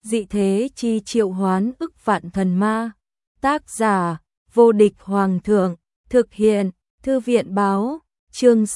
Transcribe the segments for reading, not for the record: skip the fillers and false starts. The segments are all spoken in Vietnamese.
Dị thế chi triệu hoán ức vạn thần ma. Tác giả: Vô địch hoàng thượng. Thực hiện: Thư viện báo. Chương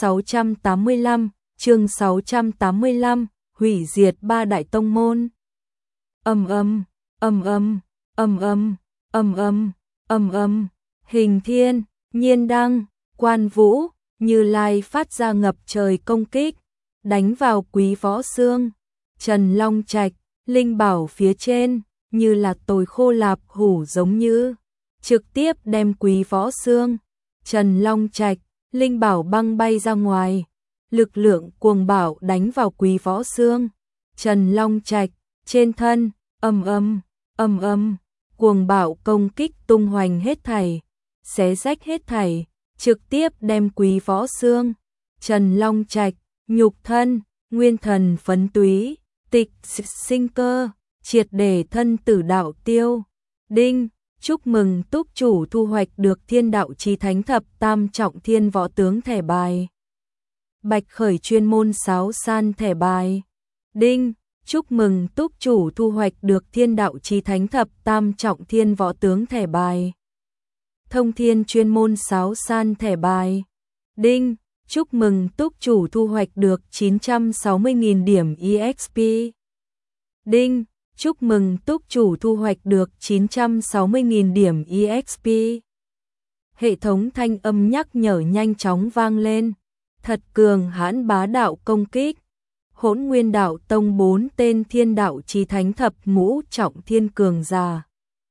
685, hủy diệt ba đại tông môn. Ầm ầm, ầm ầm, ầm ầm, ầm ầm, ầm ầm. Hình Thiên, Nhiên Đăng, Quan Vũ, Như Lai phát ra ngập trời công kích, đánh vào Quý Võ Xương, Trần Long Trạch, linh bảo phía trên, như là tồi khô lạp hủ giống như, trực tiếp đem Quý Võ Xương, Trần Long Trạch, linh bảo băng bay ra ngoài. Lực lượng cuồng bạo đánh vào Quý Võ Xương, Trần Long Trạch, trên thân, ầm ầm, ầm ầm, cuồng bạo công kích tung hoành hết thảy, xé rách hết thảy, trực tiếp đem Quý Võ Xương, Trần Long Trạch, nhục thân, nguyên thần phấn túy, tịch sinh cơ, triệt để thân tử đạo tiêu. Đinh, chúc mừng túc chủ thu hoạch được Thiên Đạo Chí Thánh Thập Tam Trọng Thiên Võ Tướng thẻ bài. Bạch khởi chuyên môn sáo san thẻ bài. Đinh, chúc mừng túc chủ thu hoạch được Thiên Đạo Chí Thánh Thập Tam Trọng Thiên Võ Tướng thẻ bài. Thông thiên chuyên môn sáo san thẻ bài. Đinh, chúc mừng túc chủ thu hoạch được 960.000 điểm EXP. Đinh, chúc mừng túc chủ thu hoạch được 960.000 điểm EXP. Hệ thống thanh âm nhắc nhở nhanh chóng vang lên. Thật cường hãn bá đạo công kích. Hỗn Nguyên Đạo Tông 4 tên Thiên Đạo Chí Thánh Thập Ngũ Trọng Thiên cường giả.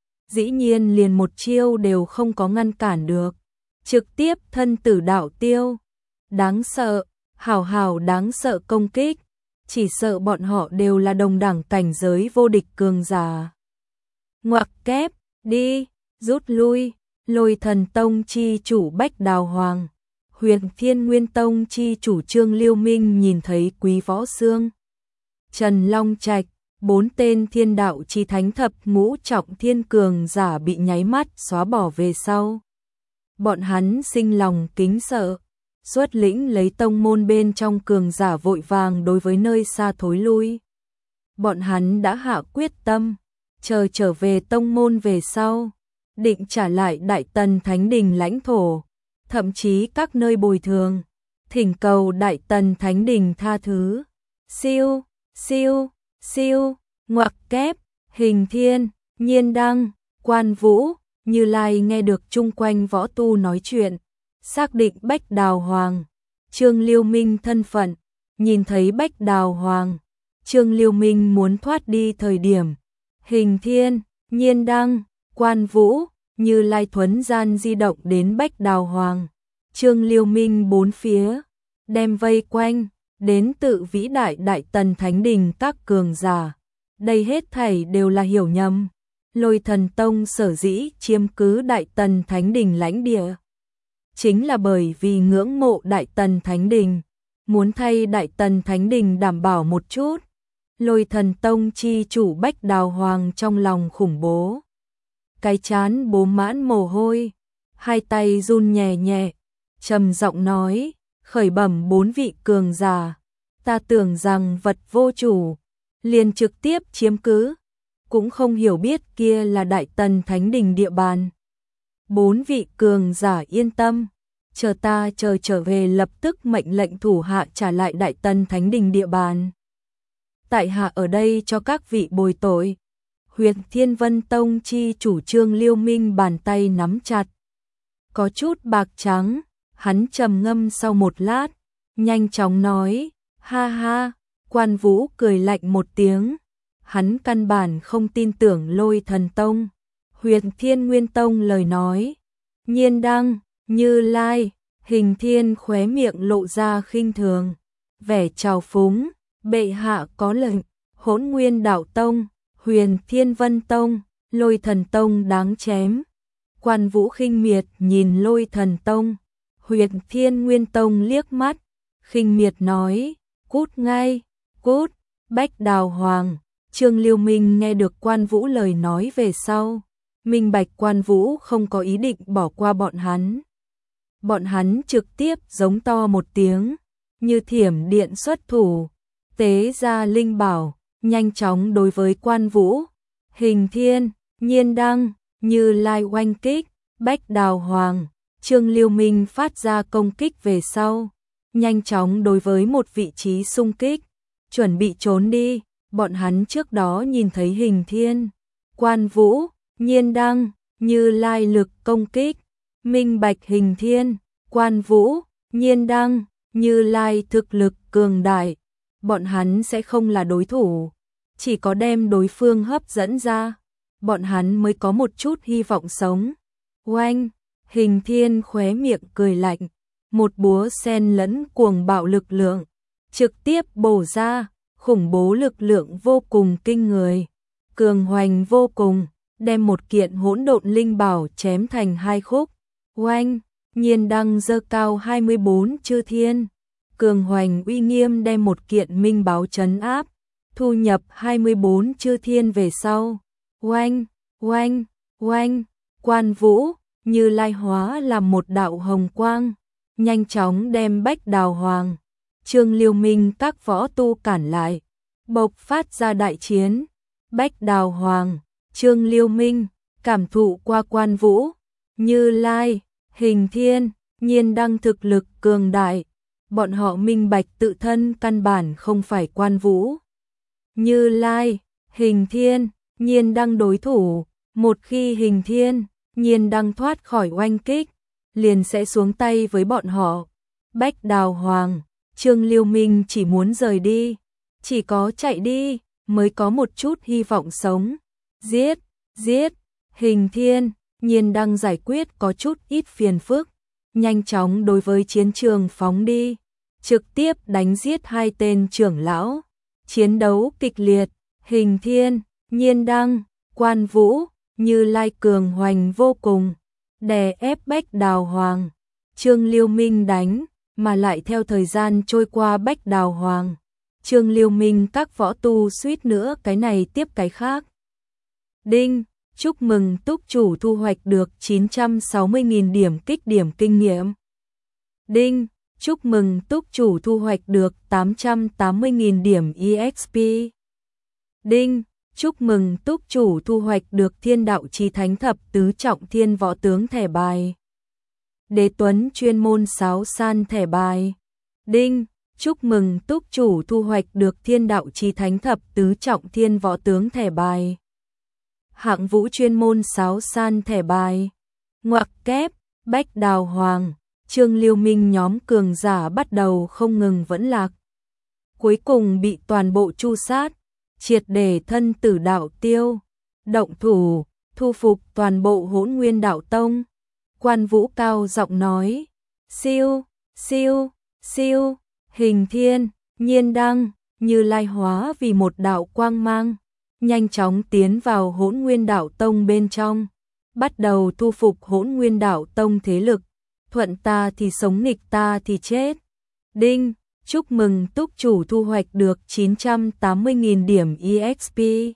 Dĩ nhiên liền một chiêu đều không có ngăn cản được. Trực tiếp thân tử đạo tiêu. Đáng sợ, hào đáng sợ công kích. Chỉ sợ bọn họ đều là đồng đẳng cảnh giới vô địch cường giả. Ngoặc kép, đi, rút lui. Lôi Thần Tông chi chủ Bách Đào Hoàng, Huyền Thiên Nguyên Tông chi chủ Trương Liêu Minh nhìn thấy Quý Võ Xương, Trần Long Trạch, 4 tên Thiên Đạo Chí Thánh Thập Ngũ Trọng Thiên cường giả bị nháy mắt xóa bỏ về sau. Bọn hắn sinh lòng kính sợ, xuất lĩnh lấy tông môn bên trong cường giả vội vàng đối với nơi xa thối lui. Bọn hắn đã hạ quyết tâm, chờ trở về tông môn về sau, định trả lại Đại Tần Thánh Đình lãnh thổ, thậm chí các nơi bồi thường, thỉnh cầu Đại Tần Thánh Đình tha thứ. Siêu, siêu, siêu, ngoặc kép, Hình Thiên, Nhiên Đăng, Quan Vũ, Như Lai nghe được chung quanh võ tu nói chuyện, xác định Bách Đào Hoàng, Trương Liêu Minh thân phận, nhìn thấy Bách Đào Hoàng, Trương Liêu Minh muốn thoát đi thời điểm, Hình Thiên, Nhiên Đăng, Quan Vũ, Như Lai thuấn gian di động đến Bách Đào Hoàng, Trương Liêu Minh bốn phía, đem vây quanh, đến tự vĩ đại Đại Tần Thánh Đình các cường giả. Đây hết thảy đều là hiểu nhầm. Lôi Thần Tông sở dĩ chiếm cứ Đại Tần Thánh Đình lãnh địa, chính là bởi vì ngưỡng mộ Đại Tần Thánh Đình, muốn thay Đại Tần Thánh Đình đảm bảo một chút. Lôi Thần Tông chi chủ Bách Đào Hoàng trong lòng khủng bố, cái chán bố mãn mồ hôi, hai tay run nhẹ nhẹ, trầm giọng nói, khởi bẩm 4 vị cường giả, ta tưởng rằng vật vô chủ, liền trực tiếp chiếm cứ, cũng không hiểu biết kia là Đại Tần Thánh Đình địa bàn. 4 vị cường giả yên tâm, chờ ta trở về lập tức mệnh lệnh thủ hạ trả lại Đại Tần Thánh Đình địa bàn. Tại hạ ở đây cho các vị bồi tội. Huyền Thiên Vân Tông chi chủ Trương Liêu Minh bàn tay nắm chặt, có chút bạc trắng, hắn trầm ngâm sau một lát, nhanh chóng nói, ha ha. Quan Vũ cười lạnh một tiếng, hắn căn bản không tin tưởng Lôi Thần Tông, Huyền Thiên Nguyên Tông lời nói. Nhiên Đăng, Như Lai, Hình Thiên khóe miệng lộ ra khinh thường, vẻ trào phúng, bệ hạ có lệnh, Hỗn Nguyên Đạo Tông, Huyền Thiên Vân Tông, Lôi Thần Tông đáng chém. Quan Vũ khinh miệt nhìn Lôi Thần Tông, Huyền Thiên Nguyên Tông liếc mắt, khinh miệt nói, cút ngay, cút. Bách Đào Hoàng, Trương Liêu Minh nghe được Quan Vũ lời nói về sau, minh bạch Quan Vũ không có ý định bỏ qua bọn hắn. Bọn hắn trực tiếp giống to một tiếng, như thiểm điện xuất thủ, tế ra linh bảo, nhanh chóng đối với Quan Vũ, Hình Thiên, Nhiên Đăng, Như Lai oanh kích, Bách Đào Hoàng, Trương Liêu Minh phát ra công kích về sau, nhanh chóng đối với một vị trí xung kích, chuẩn bị trốn đi. Bọn hắn trước đó nhìn thấy Hình Thiên, Quan Vũ, Nhiên Đăng, Như Lai lực công kích, minh bạch Hình Thiên, Quan Vũ, Nhiên Đăng, Như Lai thực lực cường đại, bọn hắn sẽ không là đối thủ, chỉ có đem đối phương hấp dẫn ra, bọn hắn mới có một chút hy vọng sống. Oanh, Hình Thiên khóe miệng cười lạnh, một búa xen lẫn cuồng bạo lực lượng, trực tiếp bổ ra, khủng bố lực lượng vô cùng kinh người, cường hoành vô cùng, đem một kiện hỗn độn linh bảo chém thành hai khúc. Oanh, Nhiên Đăng giơ cao 24 chư thiên, cường hoành uy nghiêm đem một kiện minh báo trấn áp, thu nhập 24 chư thiên về sau. Oanh, oanh, oanh, Quan Vũ, Như Lai hóa làm một đạo hồng quang, nhanh chóng đem Bách Đào Hoàng, Trương Liêu Minh các võ tu cản lại, bộc phát ra đại chiến. Bách Đào Hoàng, Trương Liêu Minh cảm thụ qua Quan Vũ, Như Lai, Hình Thiên, Nhiên Đăng thực lực cường đại, bọn họ minh bạch tự thân căn bản không phải Quan Vũ, Như Lai, Hình Thiên, Nhiên Đăng đối thủ, một khi Hình Thiên, Nhiên Đăng thoát khỏi oanh kích, liền sẽ xuống tay với bọn họ. Bách Đào Hoàng, Trương Liêu Minh chỉ muốn rời đi, chỉ có chạy đi mới có một chút hy vọng sống. Giết, giết, Hình Thiên, Nhiên Đăng giải quyết có chút ít phiền phức, nhanh chóng đối với chiến trường phóng đi, trực tiếp đánh giết hai tên trưởng lão. Chiến đấu kịch liệt, Hình Thiên, Nhiên Đăng, Quan Vũ, Như Lai cường hoành vô cùng, đè ép Bách Đào Hoàng, Trương Liêu Minh đánh, mà lại theo thời gian trôi qua Bách Đào Hoàng, Trương Liêu Minh các võ tu suýt nữa cái này tiếp cái khác. Đinh, chúc mừng túc chủ thu hoạch được 960.000 điểm kích điểm kinh nghiệm. Đinh, chúc mừng túc chủ thu hoạch được 880.000 điểm EXP. Đinh, chúc mừng túc chủ thu hoạch được Thiên Đạo Chí Thánh Thập Tứ Trọng Thiên Võ Tướng thẻ bài. Đế Tuấn chuyên môn sáo san thẻ bài. Đinh, chúc mừng túc chủ thu hoạch được Thiên Đạo Chí Thánh Thập Tứ Trọng Thiên Võ Tướng thẻ bài. Hạng Vũ chuyên môn sáo san thẻ bài. Ngoặc kép, Bách Đào Hoàng, Trương Liêu Minh nhóm cường giả bắt đầu không ngừng vẫn lạc. Cuối cùng bị toàn bộ tru sát, triệt để thân tử đạo tiêu, động thủ, thu phục toàn bộ Hỗn Nguyên Đạo Tông. Quan Vũ cao giọng nói, siêu, siêu, siêu, Hình Thiên, Nhiên Đăng, Như Lai hóa vì một đạo quang mang, nhanh chóng tiến vào Hỗn Nguyên Đạo Tông bên trong, bắt đầu thu phục Hỗn Nguyên Đạo Tông thế lực, thuận ta thì sống nghịch ta thì chết. Đinh, chúc mừng túc chủ thu hoạch được 980.000 điểm EXP.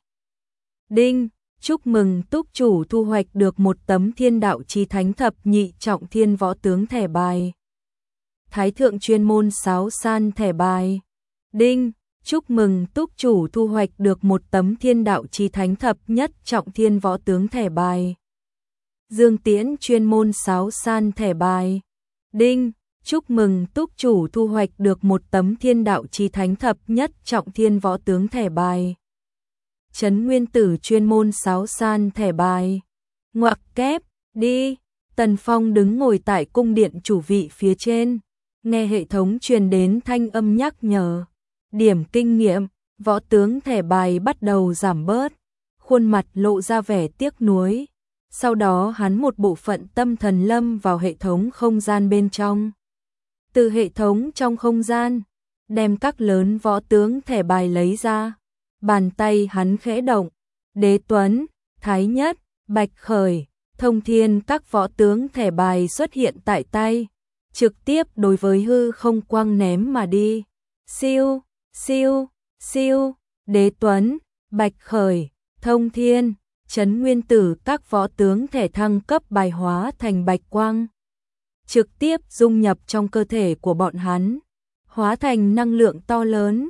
Đinh, chúc mừng túc chủ thu hoạch được một tấm Thiên Đạo Chí Thánh Thập Nhị Trọng Thiên Võ Tướng thẻ bài. Thái thượng chuyên môn sáo san thẻ bài. Đinh, chúc mừng túc chủ thu hoạch được một tấm Thiên Đạo Chí Thánh Thập Nhất Trọng Thiên Võ Tướng thẻ bài. Dương Tiễn chuyên môn sáo san thẻ bài. Đinh, chúc mừng túc chủ thu hoạch được một tấm Thiên Đạo Chí Thánh Thập Nhất Trọng Thiên Võ Tướng thẻ bài. Trấn Nguyên Tử chuyên môn sáo san thẻ bài. Ngoặc kép, đi. Tần Phong đứng ngồi tại cung điện chủ vị phía trên, nghe hệ thống truyền đến thanh âm nhắc nhở. Điểm kinh nghiệm, võ tướng thẻ bài bắt đầu giảm bớt, khuôn mặt lộ ra vẻ tiếc nuối. Sau đó hắn một bộ phận tâm thần lâm vào hệ thống không gian bên trong. Từ hệ thống trong không gian, đem các lớn võ tướng thẻ bài lấy ra. Bàn tay hắn khẽ động, Đế Tuấn, Thái Nhất, Bạch Khởi, Thông Thiên các võ tướng thẻ bài xuất hiện tại tay, trực tiếp đối với hư không quang ném mà đi. Siêu, siêu, siêu, Đế Tuấn, Bạch Khởi, Thông Thiên, Trấn Nguyên Tử các võ tướng thẻ thăng cấp bài hóa thành bạch quang, trực tiếp dung nhập trong cơ thể của bọn hắn, hóa thành năng lượng to lớn,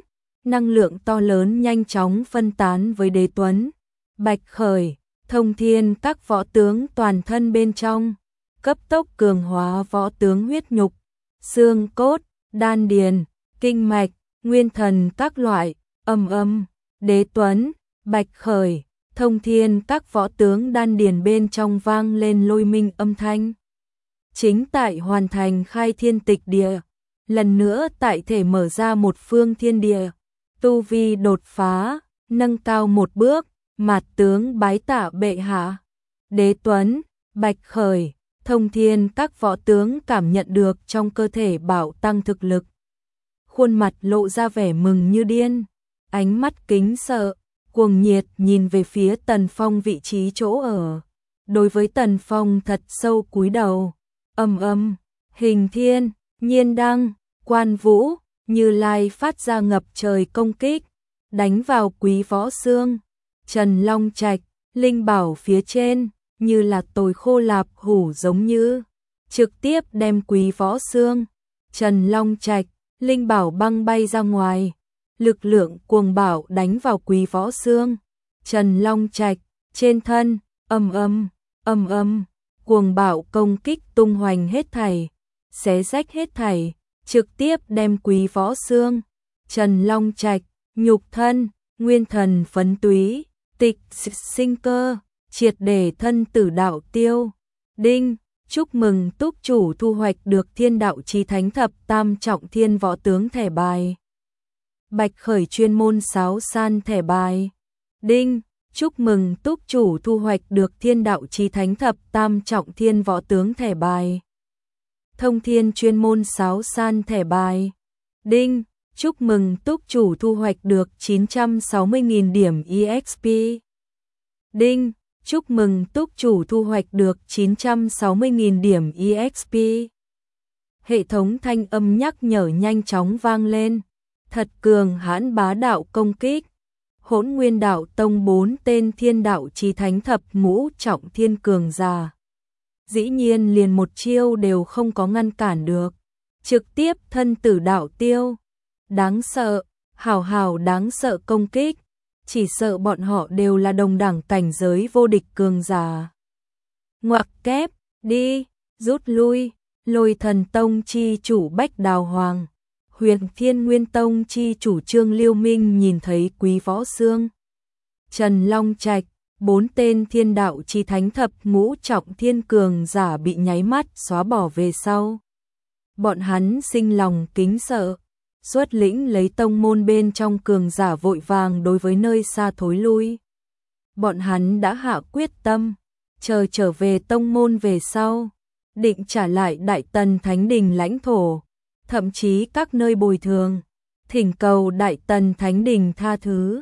năng lượng to lớn nhanh chóng phân tán với Đế Tuấn, Bạch Khởi, Thông Thiên các võ tướng toàn thân bên trong, cấp tốc cường hóa võ tướng huyết nhục, xương cốt, đan điền, kinh mạch, nguyên thần các loại, Đế Tuấn, Bạch Khởi, Thông Thiên các võ tướng đan điền bên trong vang lên lôi minh âm thanh. Chính tại hoàn thành khai thiên tịch địa, lần nữa tại thể mở ra một phương thiên địa, tu vi đột phá, nâng cao một bước, mạt tướng bái tạ bệ hạ. Đế Tuấn, Bạch Khởi, Thông Thiên các võ tướng cảm nhận được trong cơ thể bảo tăng thực lực. Khuôn mặt lộ ra vẻ mừng như điên, ánh mắt kính sợ, cuồng nhiệt nhìn về phía Tần Phong vị trí chỗ ở. Đối với Tần Phong thật sâu cúi đầu. Hình Thiên, Nhiên Đăng, Quan Vũ, Như Lai phát ra ngập trời công kích, đánh vào Quý Võ Xương, Trần Long Trạch, linh bảo phía trên, như là tồi khô lạp hủ giống như, trực tiếp đem Quý Võ Xương, Trần Long Trạch, linh bảo băng bay ra ngoài. Lực lượng cuồng bạo đánh vào Quý Võ Xương, Trần Long Trạch, trên thân, cuồng bạo công kích tung hoành hết thảy, xé rách hết thảy, trực tiếp đem Quý Võ Xương, Trần Long Trạch, nhục thân, nguyên thần phấn túy, tịch sinh cơ, triệt để thân tử đạo tiêu. Đinh, chúc mừng túc chủ thu hoạch được Thiên Đạo Chí Thánh Thập Tam Trọng Thiên Võ Tướng thẻ bài. Bạch Khởi chuyên môn sáo san thẻ bài. Đinh, chúc mừng túc chủ thu hoạch được Thiên Đạo Chí Thánh Thập Tam Trọng Thiên Võ Tướng thẻ bài. Thông Thiên chuyên môn sáo san thẻ bài. Đinh, chúc mừng túc chủ thu hoạch được 960.000 điểm EXP. Đinh, chúc mừng túc chủ thu hoạch được 960.000 điểm EXP. Hệ thống thanh âm nhắc nhở nhanh chóng vang lên. Thật cường hãn bá đạo công kích. Hỗn Nguyên Đạo Tông 4 tên Thiên Đạo Chí Thánh Thập Ngũ Trọng Thiên cường giả. Dĩ nhiên liền một chiêu đều không có ngăn cản được. Trực tiếp thân tử đạo tiêu. Đáng sợ, hảo đáng sợ công kích. Chỉ sợ bọn họ đều là đồng đẳng cảnh giới vô địch cường giả. Ngoặc kép, đi, rút lui. Lôi Thần Tông chi chủ Bách Đào Hoàng, Huyền Thiên Nguyên Tông chi chủ Trương Liêu Minh nhìn thấy Quý Võ Xương, Trần Long Trạch, 4 tên Thiên Đạo Chí Thánh Thập Ngũ Trọng Thiên cường giả bị nháy mắt xóa bỏ về sau. Bọn hắn sinh lòng kính sợ, xuất lĩnh lấy tông môn bên trong cường giả vội vàng đối với nơi xa thối lui. Bọn hắn đã hạ quyết tâm, chờ trở về tông môn về sau, định trả lại Đại Tần Thánh Đình lãnh thổ, thậm chí các nơi bồi thường, thỉnh cầu Đại Tần Thánh Đình tha thứ.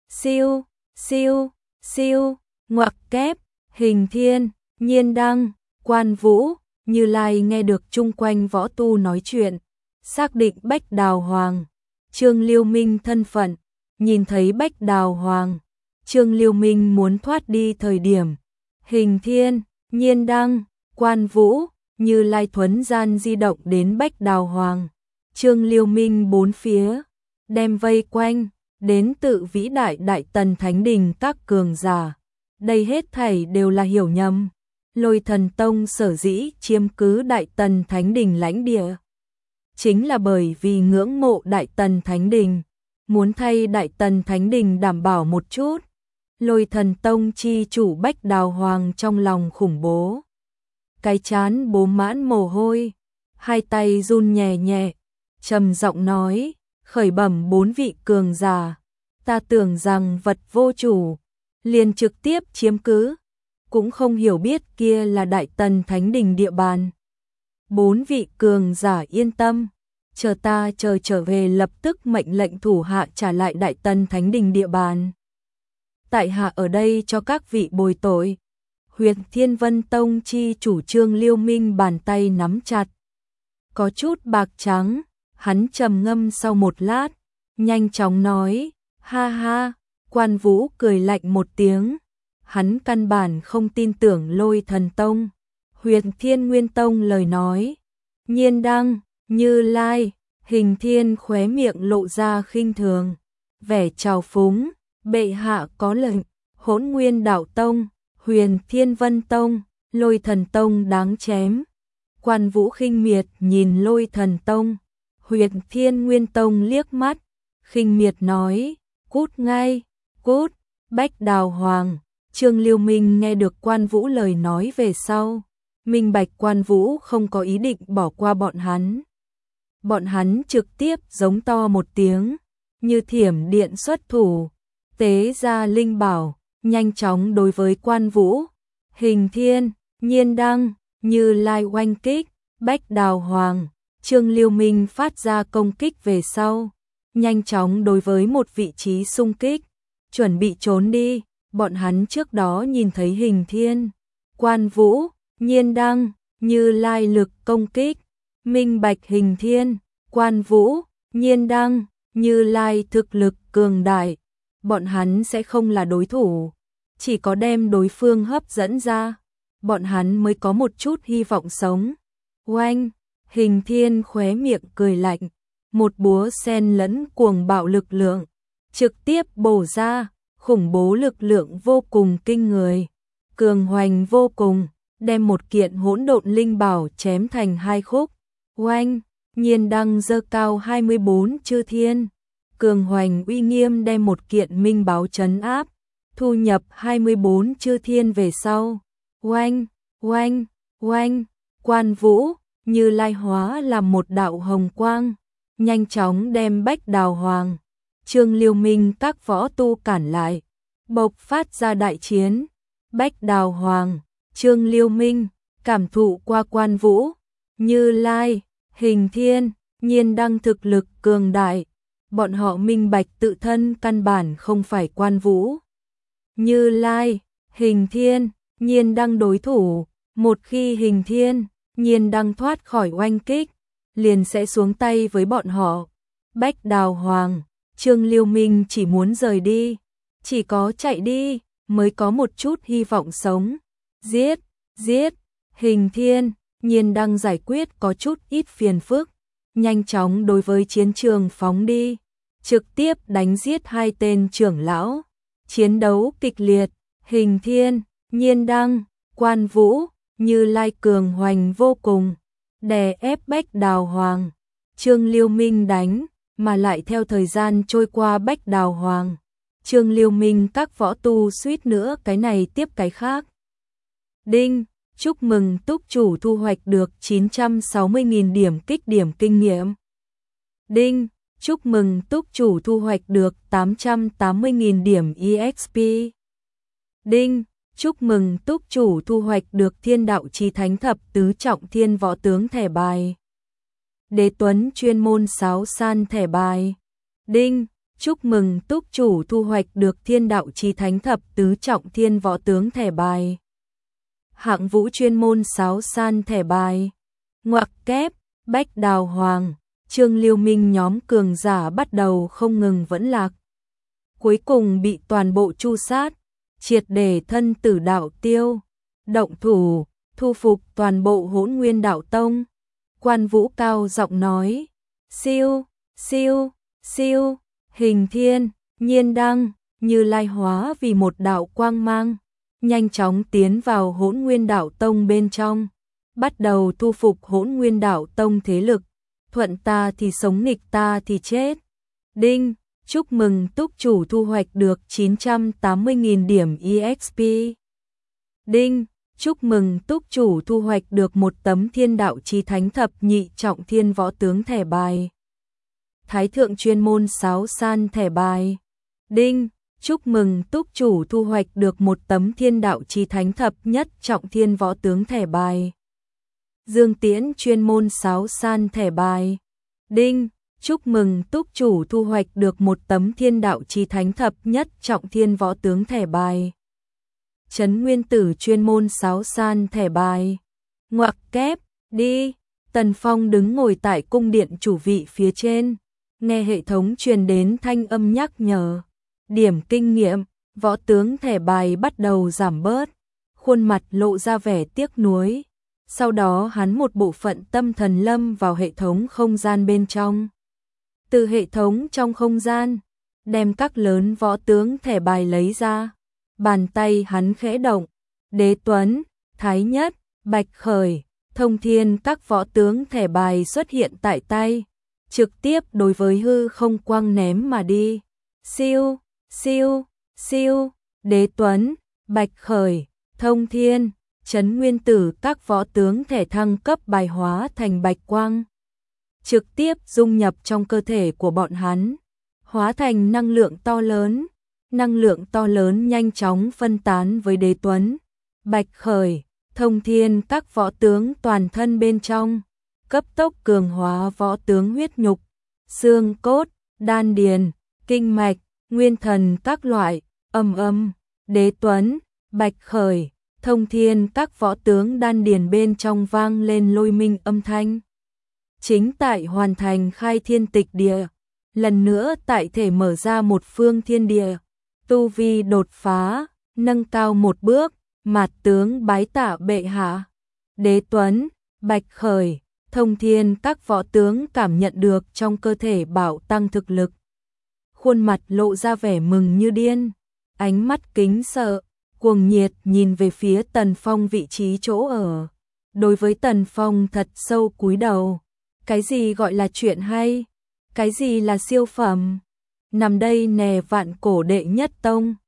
Siêu, ngoặc kép, Hình Thiên, Nhiên Đăng, Quan Vũ, Như Lai nghe được chung quanh võ tu nói chuyện, xác định Bách Đào Hoàng, Trương Liêu Minh thân phận, nhìn thấy Bách Đào Hoàng, Trương Liêu Minh muốn thoát đi thời điểm, Hình Thiên, Nhiên Đăng, Quan Vũ, Như Lai thuấn gian di động đến Bách Đào Hoàng, Trương Liêu Minh bốn phía, đem vây quanh, đến tự vĩ đại Đại Tần Thánh Đình các cường giả. Đây hết thảy đều là hiểu nhầm. Lôi Thần Tông sở dĩ chiếm cứ Đại Tần Thánh Đình lãnh địa, chính là bởi vì ngưỡng mộ Đại Tần Thánh Đình, muốn thay Đại Tần Thánh Đình đảm bảo một chút. Lôi Thần Tông chi chủ Bách Đào Hoàng trong lòng khủng bố, cái chán bố mãn mồ hôi, hai tay run nhẹ nhẹ, trầm giọng nói, khởi bẩm 4 vị cường giả, ta tưởng rằng vật vô chủ, liền trực tiếp chiếm cứ, cũng không hiểu biết kia là Đại Tần Thánh Đình địa bàn. 4 vị cường giả yên tâm, chờ ta trở về lập tức mệnh lệnh thủ hạ trả lại Đại Tần Thánh Đình địa bàn. Tại hạ ở đây cho các vị bồi tội. Huyền Thiên Vân Tông chi chủ Trương Liêu Minh bàn tay nắm chặt, có chút bạc trắng, hắn trầm ngâm sau một lát, nhanh chóng nói, ha ha. Quan Vũ cười lạnh một tiếng, hắn căn bản không tin tưởng Lôi Thần Tông, Huyền Thiên Nguyên Tông lời nói. Nhiên Đăng, Như Lai, Hình Thiên khóe miệng lộ ra khinh thường, vẻ trào phúng, bệ hạ có lệnh, Hỗn Nguyên Đạo Tông, Huyền Thiên Vân Tông, Lôi Thần Tông đáng chém. Quan Vũ khinh miệt nhìn Lôi Thần Tông, Huyền Thiên Nguyên Tông liếc mắt, khinh miệt nói, cút ngay, cút. Bách Đào Hoàng, Trương Liêu Minh nghe được Quan Vũ lời nói về sau, minh bạch Quan Vũ không có ý định bỏ qua bọn hắn. Bọn hắn trực tiếp giống to một tiếng, như thiểm điện xuất thủ, tế ra linh bảo, nhanh chóng đối với Quan Vũ. Hình Thiên, Nhiên Đăng, Như Lai oanh kích, Bách Đào Hoàng, Trương Liêu Minh phát ra công kích về sau, nhanh chóng đối với một vị trí xung kích, chuẩn bị trốn đi. Bọn hắn trước đó nhìn thấy Hình Thiên, Quan Vũ, Nhiên Đăng, Như Lai lực công kích, minh bạch Hình Thiên, Quan Vũ, Nhiên Đăng, Như Lai thực lực cường đại, bọn hắn sẽ không là đối thủ, chỉ có đem đối phương hấp dẫn ra, bọn hắn mới có một chút hy vọng sống. Oanh, Hình Thiên khóe miệng cười lạnh, một búa sen lẫn cuồng bạo lực lượng, trực tiếp bổ ra, khủng bố lực lượng vô cùng kinh người, cường hoành vô cùng, đem một kiện hỗn độn linh bảo chém thành hai khúc. Oanh, Nhiên Đăng giơ cao 24 chư thiên, cường hoành uy nghiêm đem một kiện minh báo trấn áp, thu nhập 24 chư thiên về sau. Oanh, oanh, oanh, Quan Vũ, Như Lai hóa làm một đạo hồng quang, nhanh chóng đem Bách Đào Hoàng, Trương Liêu Minh các võ tu cản lại, bộc phát ra đại chiến. Bách Đào Hoàng, Trương Liêu Minh cảm thụ qua Quan Vũ, Như Lai, Hình Thiên, Nhiên Đăng thực lực cường đại, bọn họ minh bạch tự thân căn bản không phải Quan Vũ, Như Lai, Hình Thiên, Nhiên Đăng đối thủ, một khi Hình Thiên, Nhiên Đăng thoát khỏi oanh kích, liền sẽ xuống tay với bọn họ. Bách Đào Hoàng, Trương Liêu Minh chỉ muốn rời đi, chỉ có chạy đi mới có một chút hy vọng sống. Giết, giết, Hình Thiên, Nhiên Đăng giải quyết có chút ít phiền phức, nhanh chóng đối với chiến trường phóng đi, trực tiếp đánh giết hai tên trưởng lão. Chiến đấu kịch liệt, Hình Thiên, Nhiên Đăng, Quan Vũ, Như Lai cường hoành vô cùng, đè ép Bách Đào Hoàng, Trương Liêu Minh đánh, mà lại theo thời gian trôi qua Bách Đào Hoàng, Trương Liêu Minh các võ tu suýt nữa cái này tiếp cái khác. Đinh, chúc mừng túc chủ thu hoạch được 960.000 điểm kích điểm kinh nghiệm. Đinh, chúc mừng túc chủ thu hoạch được 880.000 điểm EXP. Đinh, chúc mừng túc chủ thu hoạch được Thiên Đạo Chí Thánh Thập Tứ Trọng Thiên Võ Tướng thẻ bài. Đế Tuấn chuyên môn sáo san thẻ bài. Đinh, chúc mừng túc chủ thu hoạch được Thiên Đạo Chí Thánh Thập Tứ Trọng Thiên Võ Tướng thẻ bài. Hạng Vũ chuyên môn sáo san thẻ bài. Ngoặc kép, Bách Đào Hoàng, Trương Liêu Minh nhóm cường giả bắt đầu không ngừng vẫn lạc. Cuối cùng bị toàn bộ tru sát, triệt để thân tử đạo tiêu, động thủ, thu phục toàn bộ Hỗn Nguyên Đạo Tông. Quan Vũ cao giọng nói, siêu, siêu, siêu, Hình Thiên, Nhiên Đăng, Như Lai hóa vì một đạo quang mang, nhanh chóng tiến vào Hỗn Nguyên Đạo Tông bên trong, bắt đầu thu phục Hỗn Nguyên Đạo Tông thế lực, thuận ta thì sống nghịch ta thì chết. Đinh, chúc mừng túc chủ thu hoạch được 980.000 điểm EXP. Đinh, chúc mừng túc chủ thu hoạch được một tấm Thiên Đạo Chí Thánh Thập Nhị Trọng Thiên Võ Tướng thẻ bài. Thái thượng chuyên môn sáo san thẻ bài. Đinh, chúc mừng túc chủ thu hoạch được một tấm Thiên Đạo Chí Thánh Thập Nhất Trọng Thiên Võ Tướng thẻ bài. Dương Tiễn chuyên môn sáo san thẻ bài. Đinh, chúc mừng túc chủ thu hoạch được một tấm Thiên Đạo Chí Thánh Thập Nhất Trọng Thiên Võ Tướng thẻ bài. Trấn Nguyên Tử chuyên môn sáo san thẻ bài. Ngoặc kép, đi. Tần Phong đứng ngồi tại cung điện chủ vị phía trên, nghe hệ thống truyền đến thanh âm nhắc nhở. Điểm kinh nghiệm, võ tướng thẻ bài bắt đầu giảm bớt, khuôn mặt lộ ra vẻ tiếc nuối. Sau đó hắn một bộ phận tâm thần lâm vào hệ thống không gian bên trong. Từ hệ thống trong không gian, đem các lớn võ tướng thẻ bài lấy ra. Bàn tay hắn khẽ động, Đế Tuấn, Thái Nhất, Bạch Khởi, Thông Thiên các võ tướng thẻ bài xuất hiện tại tay, trực tiếp đối với hư không quăng ném mà đi. Siêu, siêu, siêu, Đế Tuấn, Bạch Khởi, Thông Thiên, Trấn Nguyên Tử các võ tướng thể thăng cấp bài hóa thành bạch quang, trực tiếp dung nhập trong cơ thể của bọn hắn, hóa thành năng lượng to lớn. Năng lượng to lớn nhanh chóng phân tán với Đế Tuấn, Bạch Khởi, Thông Thiên các võ tướng toàn thân bên trong, cấp tốc cường hóa võ tướng huyết nhục, xương cốt, đan điền, kinh mạch, nguyên thần các loại. Đế Tuấn, Bạch Khởi, Thông Thiên các võ tướng đan điền bên trong vang lên lôi minh âm thanh. Chính tại hoàn thành khai thiên tịch địa, lần nữa tại thể mở ra một phương thiên địa, tu vi đột phá, nâng cao một bước, mạt tướng bái tạ bệ hạ. Đế Tuấn, Bạch Khởi, Thông Thiên các võ tướng cảm nhận được trong cơ thể bạo tăng thực lực, khuôn mặt lộ ra vẻ mừng như điên, ánh mắt kính sợ, cuồng nhiệt nhìn về phía Tần Phong vị trí chỗ ở. Đối với Tần Phong thật sâu cúi đầu. Cái gì gọi là chuyện hay? Cái gì là siêu phẩm? Nằm đây nè vạn cổ đệ nhất tông.